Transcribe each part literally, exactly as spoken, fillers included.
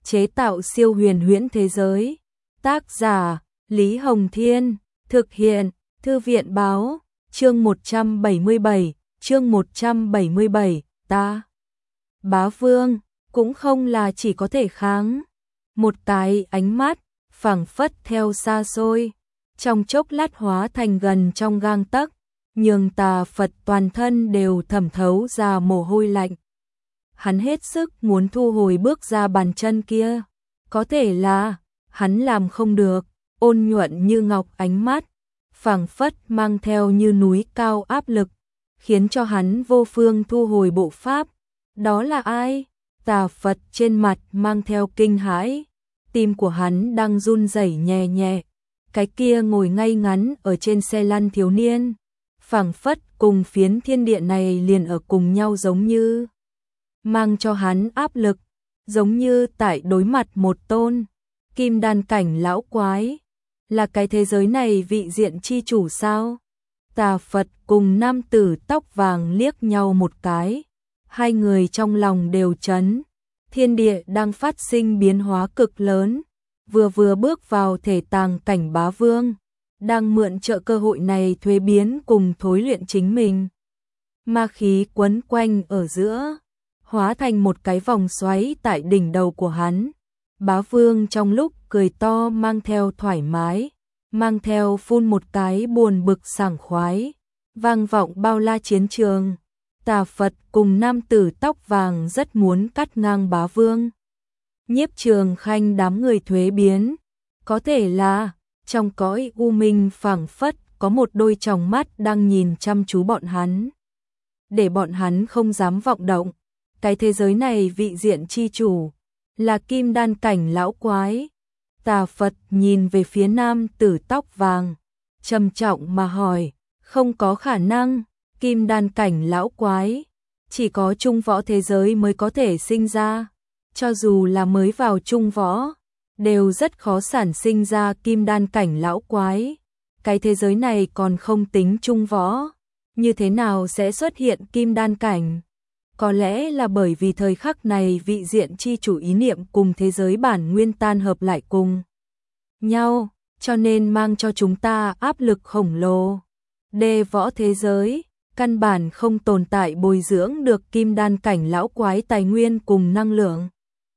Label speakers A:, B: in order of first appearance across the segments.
A: chế tạo siêu huyền huyễn thế giới. Tác giả Lý Hồng Thiên, thực hiện Thư viện Báo, chương một trăm bảy mươi bảy, chương một trăm bảy mươi bảy, ta. Bá Vương, cũng không là chỉ có thể kháng. Một cái ánh mắt, phảng phất theo xa xôi, trong chốc lát hóa thành gần trong gang tấc, nhường Tà Phật toàn thân đều thẩm thấu ra mồ hôi lạnh. Hắn hết sức muốn thu hồi bước ra bàn chân kia, có thể là hắn làm không được. Ôn nhuận như ngọc ánh mắt, phảng phất mang theo như núi cao áp lực, khiến cho hắn vô phương thu hồi bộ pháp. Đó là ai? Tà Phật trên mặt mang theo kinh hãi, tim của hắn đang run rẩy nhẹ nhẹ. Cái kia ngồi ngay ngắn ở trên xe lăn thiếu niên, phảng phất cùng phiến thiên địa này liền ở cùng nhau, giống như mang cho hắn áp lực, giống như tại đối mặt một tôn kim đan cảnh lão quái. Là cái thế giới này vị diện chi chủ sao? Tà Phật cùng nam tử tóc vàng liếc nhau một cái, hai người trong lòng đều chấn. Thiên địa đang phát sinh biến hóa cực lớn, vừa vừa bước vào thể tàng cảnh Bá Vương, đang mượn trợ cơ hội này thuế biến cùng thối luyện chính mình. Ma khí quấn quanh ở giữa, hóa thành một cái vòng xoáy tại đỉnh đầu của hắn. Bá Vương trong lúc cười to mang theo thoải mái, mang theo phun một cái buồn bực sảng khoái, vang vọng bao la chiến trường. Tà Phật cùng nam tử tóc vàng rất muốn cắt ngang Bá Vương. Nhiếp Trường Khanh đám người thuế biến, có thể là trong cõi u minh phảng phất có một đôi tròng mắt đang nhìn chăm chú bọn hắn, để bọn hắn không dám vọng động. Cái thế giới này vị diện chi chủ là kim đan cảnh lão quái. Tà Phật nhìn về phía nam tử tóc vàng, trầm trọng mà hỏi, không có khả năng, kim đan cảnh lão quái chỉ có trung võ thế giới mới có thể sinh ra, cho dù là mới vào trung võ đều rất khó sản sinh ra kim đan cảnh lão quái. Cái thế giới này còn không tính trung võ, như thế nào sẽ xuất hiện kim đan cảnh? Có lẽ là bởi vì thời khắc này vị diện chi chủ ý niệm cùng thế giới bản nguyên tan hợp lại cùng nhau, cho nên mang cho chúng ta áp lực khổng lồ. Đê võ thế giới căn bản không tồn tại bồi dưỡng được kim đan cảnh lão quái tài nguyên cùng năng lượng.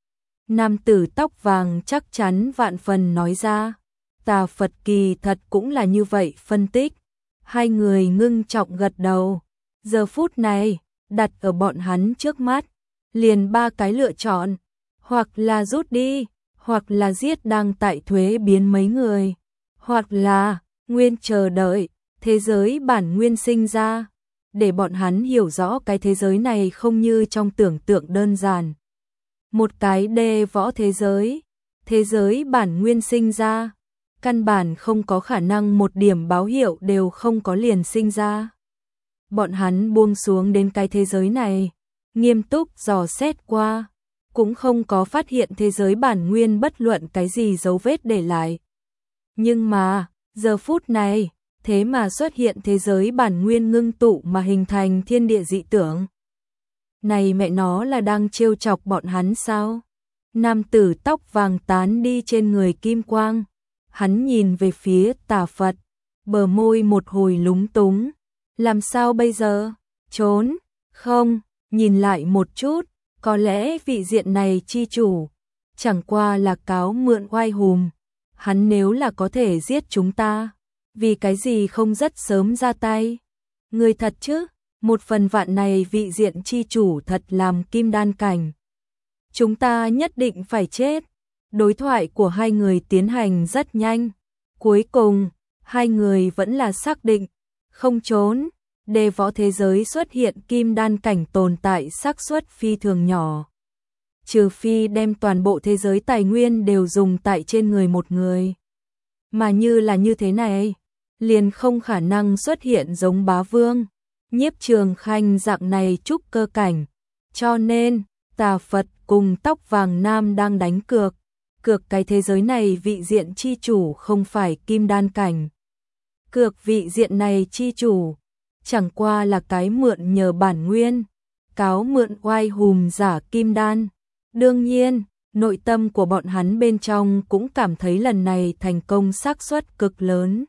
A: Nam tử tóc vàng chắc chắn vạn phần nói ra. Tà Phật kỳ thật cũng là như vậy phân tích. Hai người ngưng trọng gật đầu. Giờ phút này đặt ở bọn hắn trước mắt, liền ba cái lựa chọn, hoặc là rút đi, hoặc là giết đang tại thuế biến mấy người, hoặc là nguyên chờ đợi thế giới bản nguyên sinh ra, để bọn hắn hiểu rõ cái thế giới này không như trong tưởng tượng đơn giản. Một cái đê võ thế giới, thế giới bản nguyên sinh ra, căn bản không có khả năng một điểm báo hiệu đều không có liền sinh ra. Bọn hắn buông xuống đến cái thế giới này, nghiêm túc dò xét qua, cũng không có phát hiện thế giới bản nguyên bất luận cái gì dấu vết để lại. Nhưng mà, giờ phút này, thế mà xuất hiện thế giới bản nguyên ngưng tụ mà hình thành thiên địa dị tưởng. Này mẹ nó là đang trêu chọc bọn hắn sao? Nam tử tóc vàng tán đi trên người kim quang, hắn nhìn về phía Tà Phật, bờ môi một hồi lúng túng. Làm sao bây giờ? Trốn? Không, nhìn lại một chút, có lẽ vị diện này chi chủ chẳng qua là cáo mượn oai hùm. Hắn nếu là có thể giết chúng ta, vì cái gì không rất sớm ra tay? Người thật chứ? Một phần vạn này vị diện chi chủ thật làm kim đan cảnh, chúng ta nhất định phải chết. Đối thoại của hai người tiến hành rất nhanh, cuối cùng hai người vẫn là xác định không trốn. Đê võ thế giới xuất hiện kim đan cảnh tồn tại xác suất phi thường nhỏ, trừ phi đem toàn bộ thế giới tài nguyên đều dùng tại trên người một người. Mà như là như thế này, liền không khả năng xuất hiện giống Bá Vương, Nhiếp Trường Khanh dạng này trúc cơ cảnh. Cho nên, Tà Phật cùng tóc vàng nam đang đánh cược, cược cái thế giới này vị diện chi chủ không phải kim đan cảnh. Cược vị diện này chi chủ chẳng qua là cái mượn nhờ bản nguyên, cáo mượn oai hùm giả kim đan. Đương nhiên, nội tâm của bọn hắn bên trong cũng cảm thấy lần này thành công xác suất cực lớn.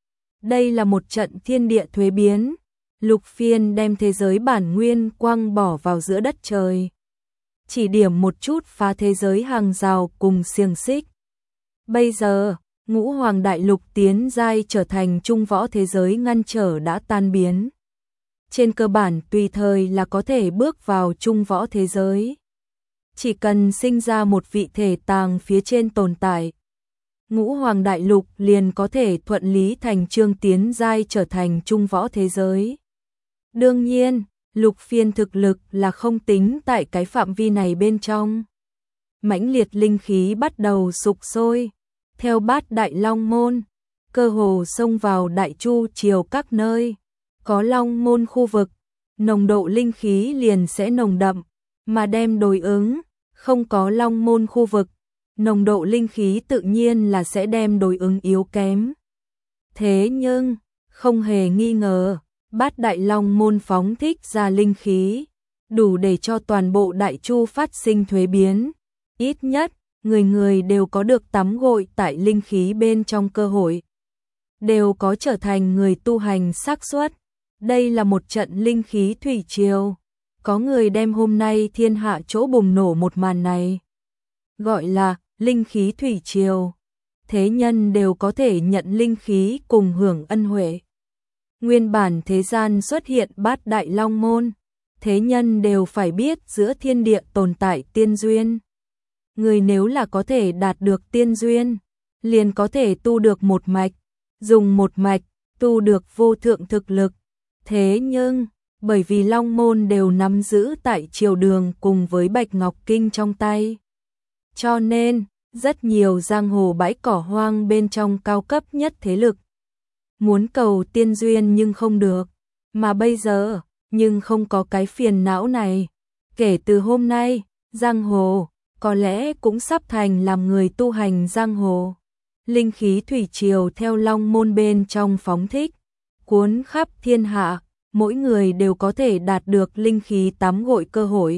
A: Đây là một trận thiên địa thuế biến, Lục Phiên đem thế giới bản nguyên quăng bỏ vào giữa đất trời. Chỉ điểm một chút phá thế giới hàng rào cùng xiềng xích. Bây giờ, Ngũ Hoàng Đại Lục tiến giai trở thành trung võ thế giới ngăn trở đã tan biến. Trên cơ bản tùy thời là có thể bước vào trung võ thế giới. Chỉ cần sinh ra một vị thể tàng phía trên tồn tại, Ngũ Hoàng Đại Lục liền có thể thuận lý thành chương tiến giai trở thành trung võ thế giới. Đương nhiên, Lục Phiên thực lực là không tính tại cái phạm vi này bên trong. Mãnh liệt linh khí bắt đầu sục sôi, theo Bát Đại Long Môn, cơ hồ xông vào Đại Chu Triều các nơi. Có Long Môn khu vực, nồng độ linh khí liền sẽ nồng đậm, mà đem đối ứng, không có Long Môn khu vực, nồng độ linh khí tự nhiên là sẽ đem đối ứng yếu kém. Thế nhưng, không hề nghi ngờ, Bát Đại Long Môn phóng thích ra linh khí, đủ để cho toàn bộ Đại Chu phát sinh thuế biến. Ít nhất, người người đều có được tắm gội tại linh khí bên trong cơ hội. Đều có trở thành người tu hành xác suất. Đây là một trận linh khí thủy triều. Có người đem hôm nay thiên hạ chỗ bùng nổ một màn này gọi là linh khí thủy triều. Thế nhân đều có thể nhận linh khí cùng hưởng ân huệ. Nguyên bản thế gian xuất hiện Bát Đại Long Môn, thế nhân đều phải biết giữa thiên địa tồn tại tiên duyên. Người nếu là có thể đạt được tiên duyên, liền có thể tu được một mạch, dùng một mạch, tu được vô thượng thực lực. Thế nhưng, bởi vì Long Môn đều nắm giữ tại triều đường cùng với Bạch Ngọc Kinh trong tay. Cho nên, rất nhiều giang hồ bãi cỏ hoang bên trong cao cấp nhất thế lực. Muốn cầu tiên duyên nhưng không được, mà bây giờ, nhưng không có cái phiền não này. Kể từ hôm nay, giang hồ, có lẽ cũng sắp thành làm người tu hành giang hồ. Linh khí thủy triều theo Long Môn bên trong phóng thích, cuốn khắp thiên hạ, mỗi người đều có thể đạt được linh khí tắm gội cơ hội.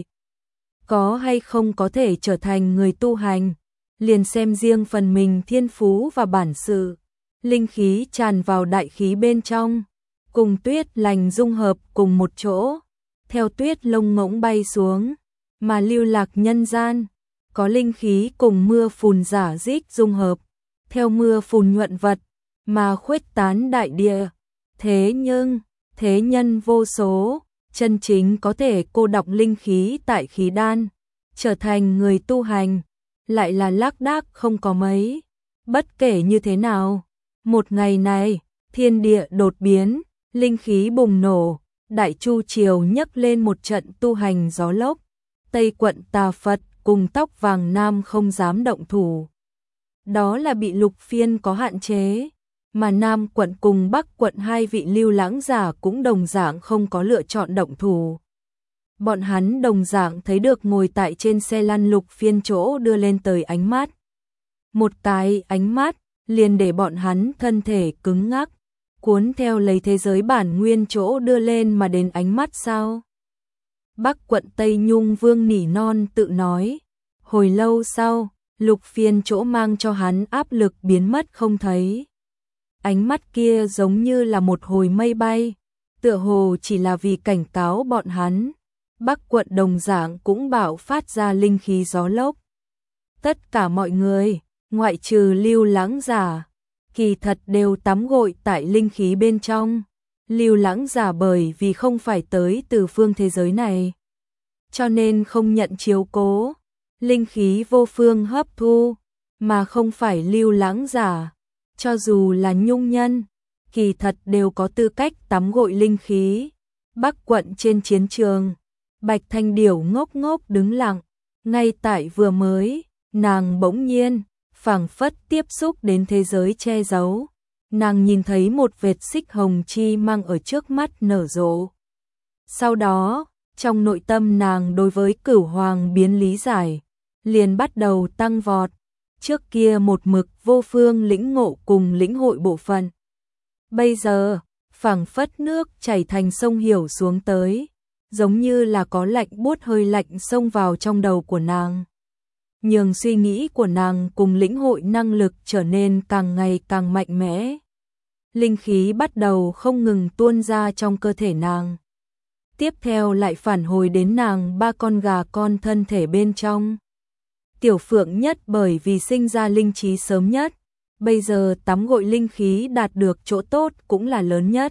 A: Có hay không có thể trở thành người tu hành, liền xem riêng phần mình thiên phú và bản sự. Linh khí tràn vào đại khí bên trong, cùng tuyết lành dung hợp cùng một chỗ, theo tuyết lông ngỗng bay xuống, mà lưu lạc nhân gian. Có linh khí cùng mưa phùn giả dích dung hợp, theo mưa phùn nhuận vật, mà khuếch tán đại địa. Thế nhưng, thế nhân vô số, chân chính có thể cô đọng linh khí tại khí đan, trở thành người tu hành, lại là lác đác không có mấy. Bất kể như thế nào, một ngày này, thiên địa đột biến, linh khí bùng nổ, Đại Chu Triều nhấc lên một trận tu hành gió lốc. Tây quận Tà Phật cùng Tóc Vàng Nam không dám động thủ. Đó là bị Lục Phiên có hạn chế, mà Nam quận cùng Bắc quận hai vị lưu lãng giả cũng đồng dạng không có lựa chọn động thủ. Bọn hắn đồng dạng thấy được ngồi tại trên xe lăn Lục Phiên chỗ đưa lên tới ánh mắt. Một cái ánh mắt, liền để bọn hắn thân thể cứng ngắc, cuốn theo lấy thế giới bản nguyên chỗ đưa lên mà đến ánh mắt sao. Bắc quận Tây Nhung Vương nỉ non tự nói. Hồi lâu sau, Lục Phiên chỗ mang cho hắn áp lực biến mất không thấy. Ánh mắt kia giống như là một hồi mây bay, tựa hồ chỉ là vì cảnh cáo bọn hắn. Bắc quận đồng dạng cũng bạo phát ra linh khí gió lốc. Tất cả mọi người, ngoại trừ lưu lãng giả, kỳ thật đều tắm gội tại linh khí bên trong. Lưu lãng giả bởi vì không phải tới từ phương thế giới này, cho nên không nhận chiếu cố. Linh khí vô phương hấp thu, mà không phải lưu lãng giả. Cho dù là nhung nhân, kỳ thật đều có tư cách tắm gội linh khí. Bắc quận trên chiến trường, Bạch Thanh Điểu ngốc ngốc đứng lặng. Ngay tại vừa mới, nàng bỗng nhiên, phảng phất tiếp xúc đến thế giới che giấu. Nàng nhìn thấy một vệt xích hồng chi mang ở trước mắt nở rộ. Sau đó, trong nội tâm nàng đối với Cửu Hoàng biến lý giải, liền bắt đầu tăng vọt. Trước kia một mực vô phương lĩnh ngộ cùng lĩnh hội bộ phận. Bây giờ, phảng phất nước chảy thành sông hiểu xuống tới, giống như là có lạnh buốt hơi lạnh xông vào trong đầu của nàng. nhường suy nghĩ của nàng cùng lĩnh hội năng lực trở nên càng ngày càng mạnh mẽ. Linh khí bắt đầu không ngừng tuôn ra trong cơ thể nàng. Tiếp theo lại phản hồi đến nàng ba con gà con thân thể bên trong. Tiểu Phượng Nhất bởi vì sinh ra linh trí sớm nhất, bây giờ tắm gội linh khí đạt được chỗ tốt cũng là lớn nhất.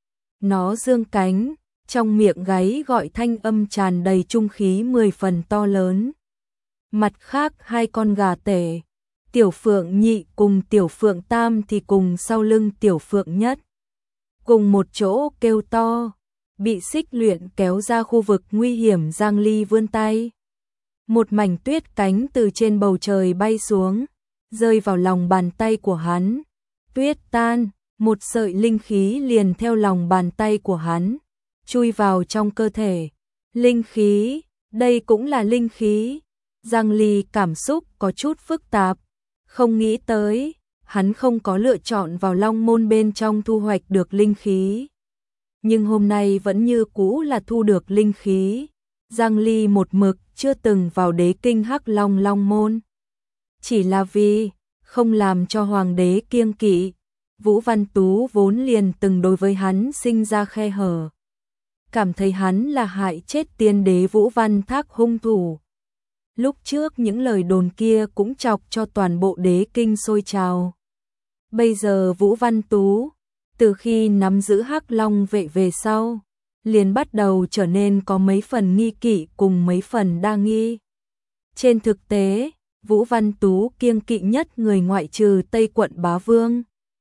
A: Nó dương cánh, trong miệng gáy gọi thanh âm tràn đầy trung khí mười phần to lớn. Mặt khác hai con gà tể, Tiểu Phượng Nhị cùng Tiểu Phượng Tam thì cùng sau lưng Tiểu Phượng Nhất. Cùng một chỗ kêu to, bị xích luyện kéo ra khu vực nguy hiểm. Giang Ly vươn tay. Một mảnh tuyết cánh từ trên bầu trời bay xuống, rơi vào lòng bàn tay của hắn. Tuyết tan, một sợi linh khí liền theo lòng bàn tay của hắn, chui vào trong cơ thể. Linh khí, đây cũng là linh khí. Giang Ly cảm xúc có chút phức tạp, không nghĩ tới, hắn không có lựa chọn vào Long Môn bên trong thu hoạch được linh khí. Nhưng hôm nay vẫn như cũ là thu được linh khí. Giang Ly một mực chưa từng vào đế kinh Hắc Long Long Môn. Chỉ là vì không làm cho hoàng đế kiêng kỵ. Vũ Văn Tú vốn liền từng đối với hắn sinh ra khe hở, cảm thấy hắn là hại chết tiên đế Vũ Văn Thác hung thủ. Lúc trước những lời đồn kia cũng chọc cho toàn bộ đế kinh sôi trào. Bây giờ Vũ Văn Tú, từ khi nắm giữ Hắc Long vệ về sau, liền bắt đầu trở nên có mấy phần nghi kỵ cùng mấy phần đa nghi. Trên thực tế, Vũ Văn Tú kiêng kỵ nhất người ngoại trừ Tây quận Bá Vương,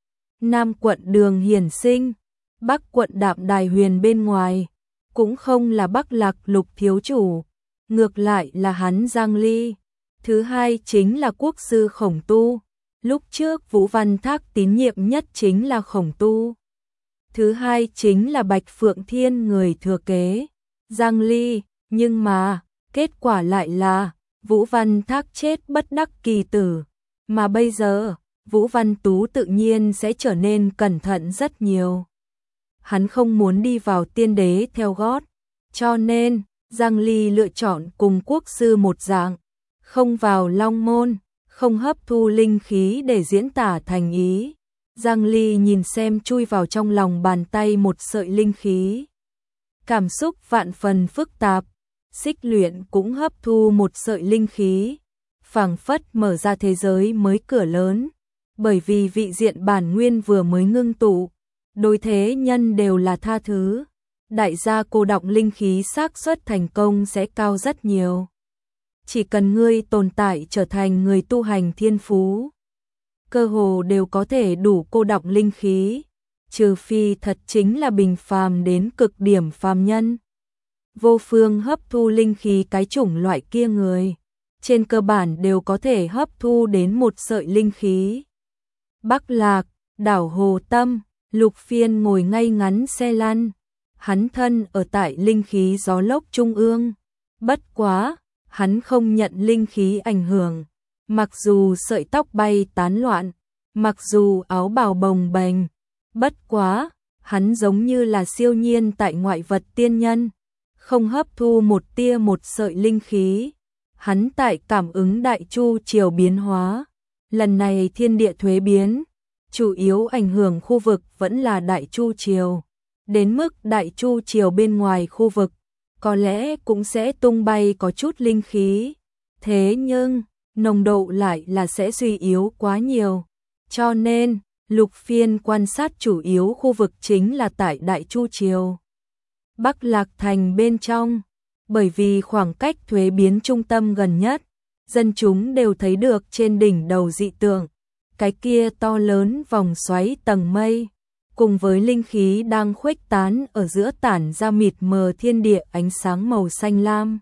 A: Nam quận Đường Hiển Sinh, Bắc quận Đạm Đài Huyền bên ngoài, cũng không là Bắc Lạc Lục thiếu chủ, ngược lại là hắn Giang Ly. Thứ hai chính là quốc sư Khổng Tu, lúc trước Vũ Văn Thác tín nhiệm nhất chính là Khổng Tu. Thứ hai chính là Bạch Phượng Thiên người thừa kế Giang Ly, nhưng mà kết quả lại là Vũ Văn Thác chết bất đắc kỳ tử, mà bây giờ Vũ Văn Tú tự nhiên sẽ trở nên cẩn thận rất nhiều. Hắn không muốn đi vào tiên đế theo gót, cho nên Giang Ly lựa chọn cùng quốc sư một dạng, không vào Long Môn, không hấp thu linh khí để diễn tả thành ý. Giang Ly nhìn xem chui vào trong lòng bàn tay một sợi linh khí, cảm xúc vạn phần phức tạp. Xích luyện cũng hấp thu một sợi linh khí, phảng phất mở ra thế giới mới cửa lớn, bởi vì vị diện bản nguyên vừa mới ngưng tụ, đối thế nhân đều là tha thứ. Đại gia cô đọng linh khí xác suất thành công sẽ cao rất nhiều. Chỉ cần ngươi tồn tại trở thành người tu hành thiên phú, cơ hồ đều có thể đủ cô đọng linh khí, trừ phi thật chính là bình phàm đến cực điểm phàm nhân. Vô phương hấp thu linh khí cái chủng loại kia người, trên cơ bản đều có thể hấp thu đến một sợi linh khí. Bắc Lạc, đảo Hồ Tâm, Lục Phiên ngồi ngay ngắn xe lăn, hắn thân ở tại linh khí gió lốc trung ương. Bất quá, hắn không nhận linh khí ảnh hưởng, mặc dù sợi tóc bay tán loạn, mặc dù áo bào bồng bềnh, bất quá, hắn giống như là siêu nhiên tại ngoại vật tiên nhân, không hấp thu một tia một sợi linh khí. Hắn tại cảm ứng đại chu triều biến hóa, lần này thiên địa thuế biến, chủ yếu ảnh hưởng khu vực vẫn là đại chu triều, đến mức đại chu triều bên ngoài khu vực có lẽ cũng sẽ tung bay có chút linh khí, thế nhưng nồng độ lại là sẽ suy yếu quá nhiều, cho nên Lục Phiên quan sát chủ yếu khu vực chính là tại đại chu triều, Bắc Lạc thành bên trong, bởi vì khoảng cách thuế biến trung tâm gần nhất, dân chúng đều thấy được trên đỉnh đầu dị tượng, cái kia to lớn vòng xoáy tầng mây, cùng với linh khí đang khuếch tán ở giữa tản ra mịt mờ thiên địa ánh sáng màu xanh lam.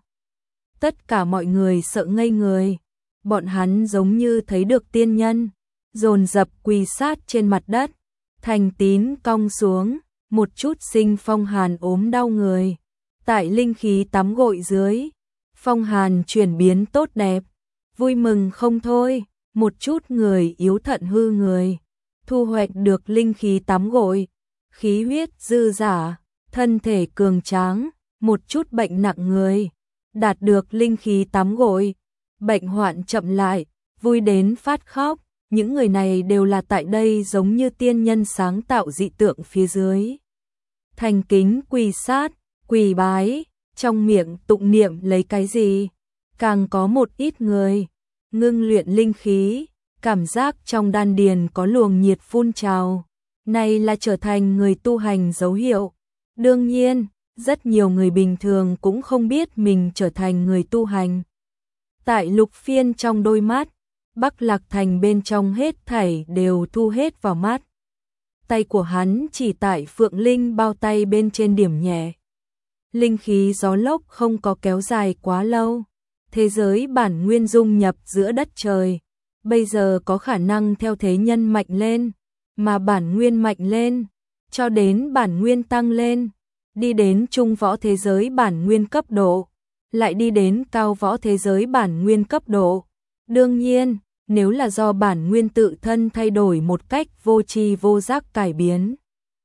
A: Tất cả mọi người sợ ngây người, bọn hắn giống như thấy được tiên nhân, dồn dập quỳ sát trên mặt đất, thành tín cong xuống, một chút sinh phong hàn ốm đau người. Tại linh khí tắm gội dưới, phong hàn chuyển biến tốt đẹp, vui mừng không thôi, một chút người yếu thận hư người, thu hoạch được linh khí tắm gội, khí huyết dư dả, thân thể cường tráng, một chút bệnh nặng người, đạt được linh khí tắm gội, bệnh hoạn chậm lại, vui đến phát khóc. Những người này đều là tại đây giống như tiên nhân sáng tạo dị tượng phía dưới. Thành kính quỳ sát, quỳ bái, trong miệng tụng niệm lấy cái gì. Càng có một ít người ngưng luyện linh khí, cảm giác trong đan điền có luồng nhiệt phun trào. Này là trở thành người tu hành dấu hiệu. Đương nhiên, rất nhiều người bình thường cũng không biết mình trở thành người tu hành. Tại Lục Phiên trong đôi mắt, Bắc Lạc Thành bên trong hết thảy đều thu hết vào mắt. Tay của hắn chỉ tại Phượng Linh bao tay bên trên điểm nhẹ. Linh khí gió lốc không có kéo dài quá lâu. Thế giới bản nguyên dung nhập giữa đất trời. Bây giờ có khả năng theo thế nhân mạnh lên, mà bản nguyên mạnh lên, cho đến bản nguyên tăng lên, đi đến trung võ thế giới bản nguyên cấp độ, lại đi đến cao võ thế giới bản nguyên cấp độ. Đương nhiên, nếu là do bản nguyên tự thân thay đổi một cách vô tri vô giác cải biến,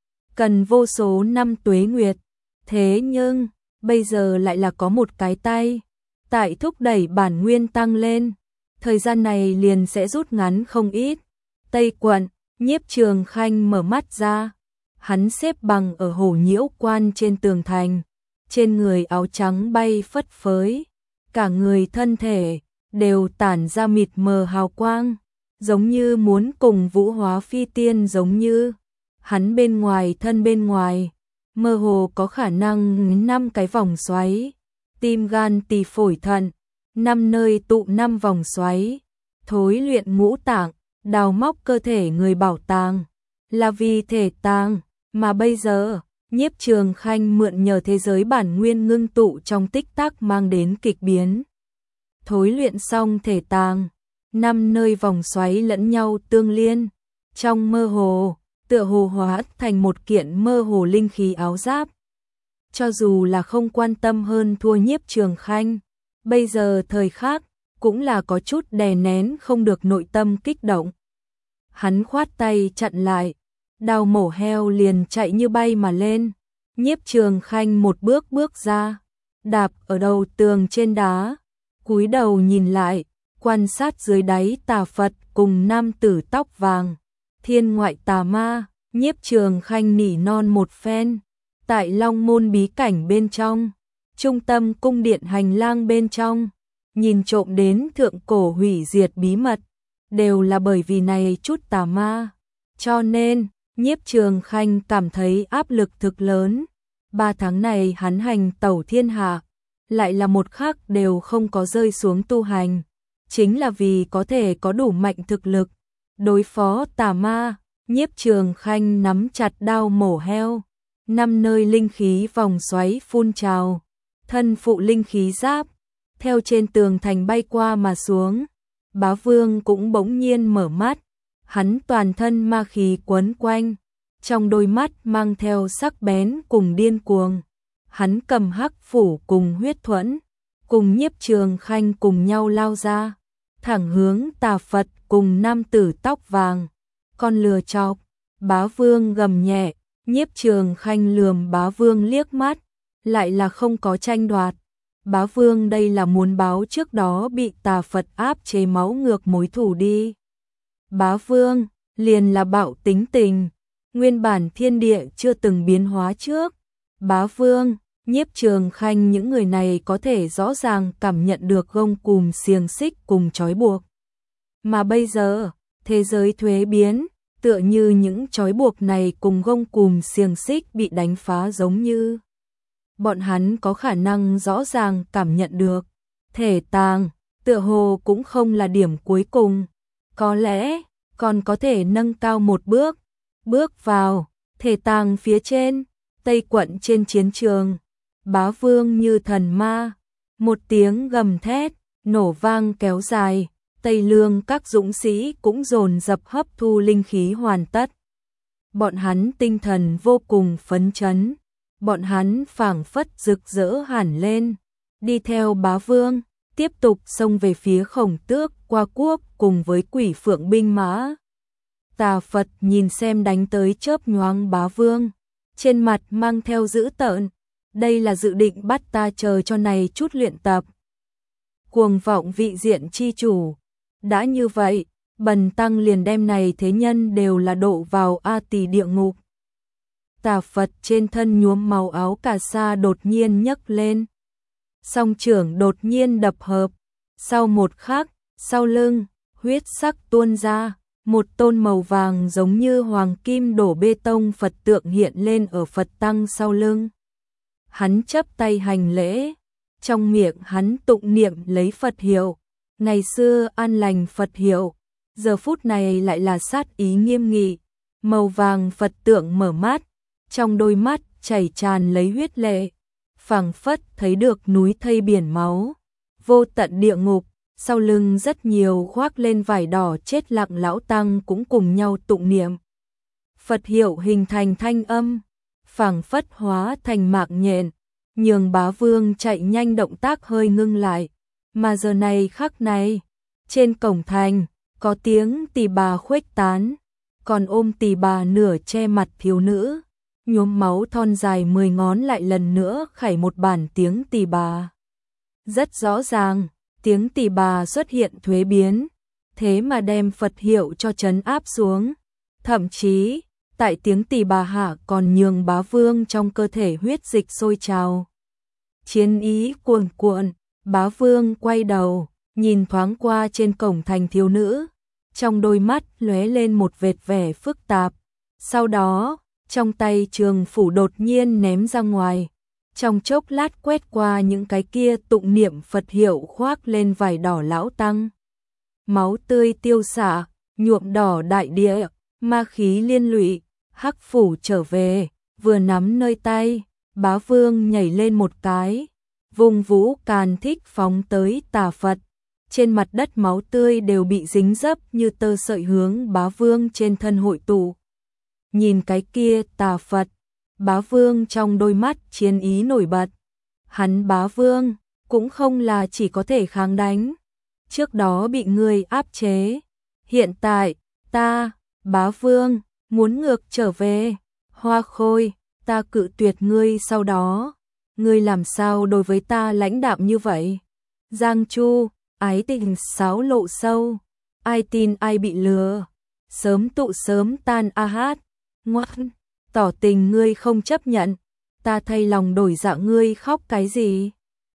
A: cần vô số năm tuế nguyệt. Thế nhưng, bây giờ lại là có một cái tay, tại thúc đẩy bản nguyên tăng lên, thời gian này liền sẽ rút ngắn không ít. Tây Quận, Nhiếp Trường Khanh mở mắt ra, hắn xếp bằng ở Hổ Nhiễu Quan trên tường thành, trên người áo trắng bay phất phới, cả người thân thể đều tản ra mịt mờ hào quang, giống như muốn cùng Vũ Hóa Phi Tiên giống như. Hắn bên ngoài thân bên ngoài, mơ hồ có khả năng năm cái vòng xoáy, tim gan tỳ phổi thận, năm nơi tụ năm vòng xoáy, thối luyện ngũ tạng, đào móc cơ thể người bảo tàng, là vì thể tàng, mà bây giờ, Nhiếp Trường Khanh mượn nhờ thế giới bản nguyên ngưng tụ trong tích tắc mang đến kịch biến. Thối luyện xong thể tàng, năm nơi vòng xoáy lẫn nhau tương liên, trong mơ hồ, tựa hồ hóa thành một kiện mơ hồ linh khí áo giáp. Cho dù là không quan tâm hơn thua Nhiếp Trường Khanh, bây giờ thời khắc cũng là có chút đè nén không được nội tâm kích động. Hắn khoát tay chặn lại, đao mổ heo liền chạy như bay mà lên. Nhiếp Trường Khanh một bước bước ra, đạp ở đầu tường trên đá, cúi đầu nhìn lại, quan sát dưới đáy tà Phật cùng nam tử tóc vàng, thiên ngoại tà ma. Nhiếp Trường Khanh nỉ non một phen, tại Long Môn bí cảnh bên trong, trung tâm cung điện hành lang bên trong, nhìn trộm đến thượng cổ hủy diệt bí mật, đều là bởi vì này chút tà ma. Cho nên, Nhiếp Trường Khanh cảm thấy áp lực thực lớn. Ba tháng này hắn hành tẩu thiên hạ, lại là một khắc đều không có rơi xuống tu hành, chính là vì có thể có đủ mạnh thực lực đối phó tà ma. Nhiếp Trường Khanh nắm chặt đao mổ heo, năm nơi linh khí vòng xoáy phun trào, thân phụ linh khí giáp, theo trên tường thành bay qua mà xuống. Bá Vương cũng bỗng nhiên mở mắt, hắn toàn thân ma khí quấn quanh, trong đôi mắt mang theo sắc bén cùng điên cuồng. Hắn cầm hắc phủ cùng huyết thuẫn, cùng Nhiếp Trường Khanh cùng nhau lao ra, thẳng hướng tà Phật cùng nam tử tóc vàng. Con lừa chọc, Bá Vương gầm nhẹ. Nhiếp Trường Khanh lườm Bá Vương liếc mắt, lại là không có tranh đoạt. Bá Vương đây là muốn báo trước đó bị tà Phật áp chế máu ngược mối thù đi. Bá Vương liền là bạo tính tình, nguyên bản thiên địa chưa từng biến hóa trước. Bá Vương, Nhiếp Trường Khanh những người này có thể rõ ràng cảm nhận được gông cùm xiềng xích cùng trói buộc. Mà bây giờ, thế giới thuế biến, tựa như những trói buộc này cùng gông cùm xiềng xích bị đánh phá giống như. Bọn hắn có khả năng rõ ràng cảm nhận được. Thể tàng, tựa hồ cũng không là điểm cuối cùng. Có lẽ, còn có thể nâng cao một bước. Bước vào, thể tàng phía trên, Tây Quận trên chiến trường. Bá Vương như thần ma. Một tiếng gầm thét, nổ vang kéo dài. Tây Lương các dũng sĩ cũng dồn dập hấp thu linh khí hoàn tất. Bọn hắn tinh thần vô cùng phấn chấn. Bọn hắn phảng phất rực rỡ hẳn lên. Đi theo Bá Vương, tiếp tục xông về phía Khổng Tước, Qua Quốc cùng với Quỷ Phượng binh mã. Tà Phật nhìn xem đánh tới chớp nhoáng Bá Vương, trên mặt mang theo dữ tợn. Đây là dự định bắt ta chờ cho này chút luyện tập. cuồng vọng vị diện chi chủ. Đã như vậy, bần tăng liền đem này thế nhân đều là độ vào A Tỳ địa ngục. Tà Phật trên thân nhuốm màu áo cà sa đột nhiên nhấc lên. Song trưởng đột nhiên đập hợp. Sau một khắc, sau lưng, huyết sắc tuôn ra, một tôn màu vàng giống như hoàng kim đổ bê tông Phật tượng hiện lên ở Phật tăng sau lưng. Hắn chắp tay hành lễ, trong miệng hắn tụng niệm lấy Phật hiệu. Ngày xưa an lành Phật hiệu, giờ phút này lại là sát ý nghiêm nghị. Màu vàng Phật tượng mở mắt, trong đôi mắt chảy tràn lấy huyết lệ, phảng phất thấy được núi thây biển máu, vô tận địa ngục. Sau lưng rất nhiều khoác lên vải đỏ chết lặng lão tăng cũng cùng nhau tụng niệm. Phật hiệu hình thành thanh âm, phảng phất hóa thành mạng nhện, nhường Bá Vương chạy nhanh động tác hơi ngưng lại. Mà giờ này khắc này, trên cổng thành, có tiếng tỳ bà khuếch tán, còn ôm tỳ bà nửa che mặt thiếu nữ, nhuốm máu thon dài mười ngón lại lần nữa khảy một bản tiếng tỳ bà. Rất rõ ràng, tiếng tỳ bà xuất hiện thuế biến, thế mà đem Phật hiệu cho trấn áp xuống. Thậm chí, tại tiếng tỳ bà hạ còn nhường Bá Vương trong cơ thể huyết dịch sôi trào. Chiến ý cuồn cuộn, Bá Vương quay đầu, nhìn thoáng qua trên cổng thành thiếu nữ, trong đôi mắt lóe lên một vệt vẻ phức tạp. Sau đó, trong tay trường phủ đột nhiên ném ra ngoài, trong chốc lát quét qua những cái kia tụng niệm Phật hiệu khoác lên vải đỏ lão tăng. Máu tươi tiêu xạ, nhuộm đỏ đại địa, ma khí liên lụy, hắc phủ trở về, vừa nắm nơi tay, Bá Vương nhảy lên một cái, vùng vũ càn thích phóng tới Tà Phật. Trên mặt đất máu tươi đều bị dính dấp như tơ sợi hướng Bá Vương trên thân hội tụ. Nhìn cái kia Tà Phật, Bá Vương trong đôi mắt chiến ý nổi bật. Hắn Bá Vương cũng không là chỉ có thể kháng đánh, trước đó bị ngươi áp chế, hiện tại ta, Bá Vương, muốn ngược trở về. Hoa Khôi, ta cự tuyệt ngươi, sau đó ngươi làm sao đối với ta lãnh đạm như vậy? Giang Chu, ái tình xáo lộ sâu, ai tin ai bị lừa, sớm tụ sớm tan a hát. Ngoan, tỏ tình ngươi không chấp nhận, ta thay lòng đổi dạ, ngươi khóc cái gì?